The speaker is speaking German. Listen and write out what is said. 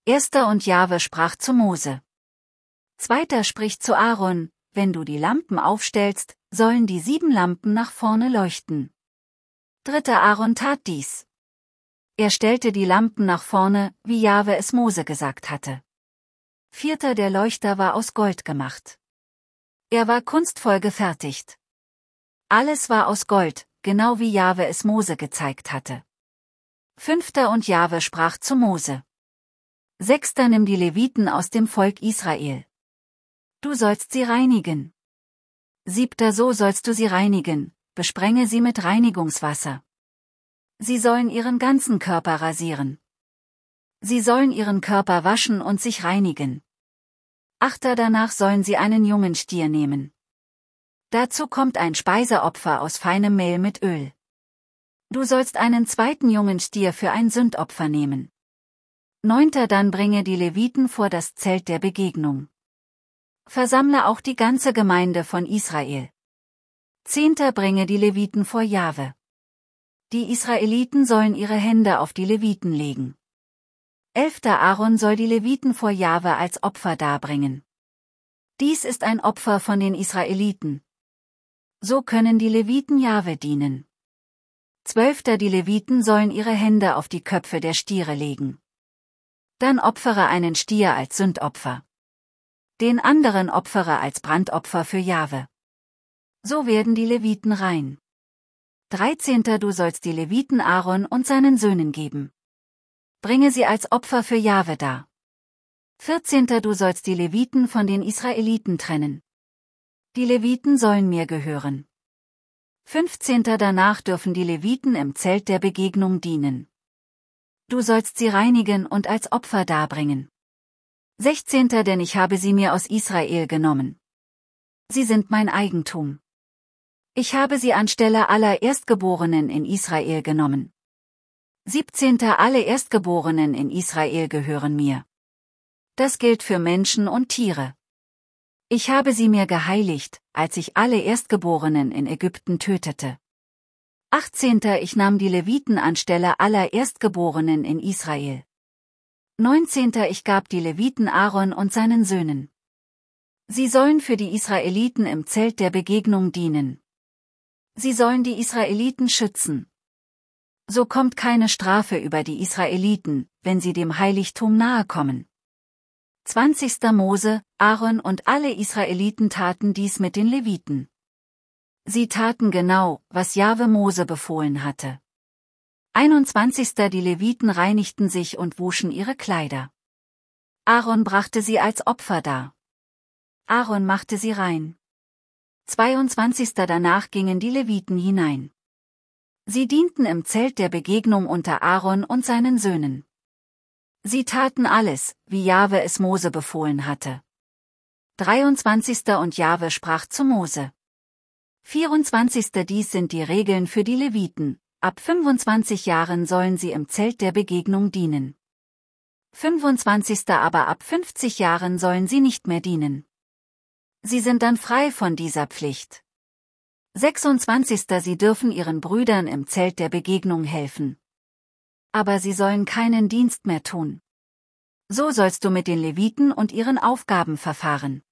Erster und Jahwe sprach zu Mose. Zweiter spricht zu Aaron, wenn du die Lampen aufstellst, sollen die 7 Lampen nach vorne leuchten. Dritter Aaron tat dies. Er stellte die Lampen nach vorne, wie Jahwe es Mose gesagt hatte. Vierter der Leuchter war aus Gold gemacht. Er war kunstvoll gefertigt. Alles war aus Gold, genau wie Jahwe es Mose gezeigt hatte. Fünfter und Jahwe sprach zu Mose. Sechster nimm die Leviten aus dem Volk Israel. Du sollst sie reinigen. Siebter so sollst du sie reinigen, besprenge sie mit Reinigungswasser. Sie sollen ihren ganzen Körper rasieren. Sie sollen ihren Körper waschen und sich reinigen. Achter danach sollen sie einen jungen Stier nehmen. Dazu kommt ein Speiseopfer aus feinem Mehl mit Öl. Du sollst einen zweiten jungen Stier für ein Sündopfer nehmen. Neunter dann bringe die Leviten vor das Zelt der Begegnung. Versammle auch die ganze Gemeinde von Israel. Zehnter bringe die Leviten vor Jahwe. Die Israeliten sollen ihre Hände auf die Leviten legen. 11. Aaron soll die Leviten vor Jahwe als Opfer darbringen. Dies ist ein Opfer von den Israeliten. So können die Leviten Jahwe dienen. 12. Die Leviten sollen ihre Hände auf die Köpfe der Stiere legen. Dann opfere einen Stier als Sündopfer. Den anderen opfere als Brandopfer für Jahwe. So werden die Leviten rein. 13. Du sollst die Leviten Aaron und seinen Söhnen geben. Bringe sie als Opfer für Jahwe dar. 14. Du sollst die Leviten von den Israeliten trennen. Die Leviten sollen mir gehören. 15. Danach dürfen die Leviten im Zelt der Begegnung dienen. Du sollst sie reinigen und als Opfer darbringen. 16. Denn ich habe sie mir aus Israel genommen. Sie sind mein Eigentum. Ich habe sie anstelle aller Erstgeborenen in Israel genommen. 17. Alle Erstgeborenen in Israel gehören mir. Das gilt für Menschen und Tiere. Ich habe sie mir geheiligt, als ich alle Erstgeborenen in Ägypten tötete. 18. Ich nahm die Leviten anstelle aller Erstgeborenen in Israel. 19. Ich gab die Leviten Aaron und seinen Söhnen. Sie sollen für die Israeliten im Zelt der Begegnung dienen. Sie sollen die Israeliten schützen. So kommt keine Strafe über die Israeliten, wenn sie dem Heiligtum nahe kommen. 20. Mose, Aaron und alle Israeliten taten dies mit den Leviten. Sie taten genau, was Jahwe Mose befohlen hatte. 21. Die Leviten reinigten sich und wuschen ihre Kleider. Aaron brachte sie als Opfer dar. Aaron machte sie rein. 22. Danach gingen die Leviten hinein. Sie dienten im Zelt der Begegnung unter Aaron und seinen Söhnen. Sie taten alles, wie Jahwe es Mose befohlen hatte. 23. Und Jahwe sprach zu Mose. 24. Dies sind die Regeln für die Leviten, ab 25 Jahren sollen sie im Zelt der Begegnung dienen. 25. Aber ab 50 Jahren sollen sie nicht mehr dienen. Sie sind dann frei von dieser Pflicht. 26. Sie dürfen ihren Brüdern im Zelt der Begegnung helfen. Aber sie sollen keinen Dienst mehr tun. So sollst du mit den Leviten und ihren Aufgaben verfahren.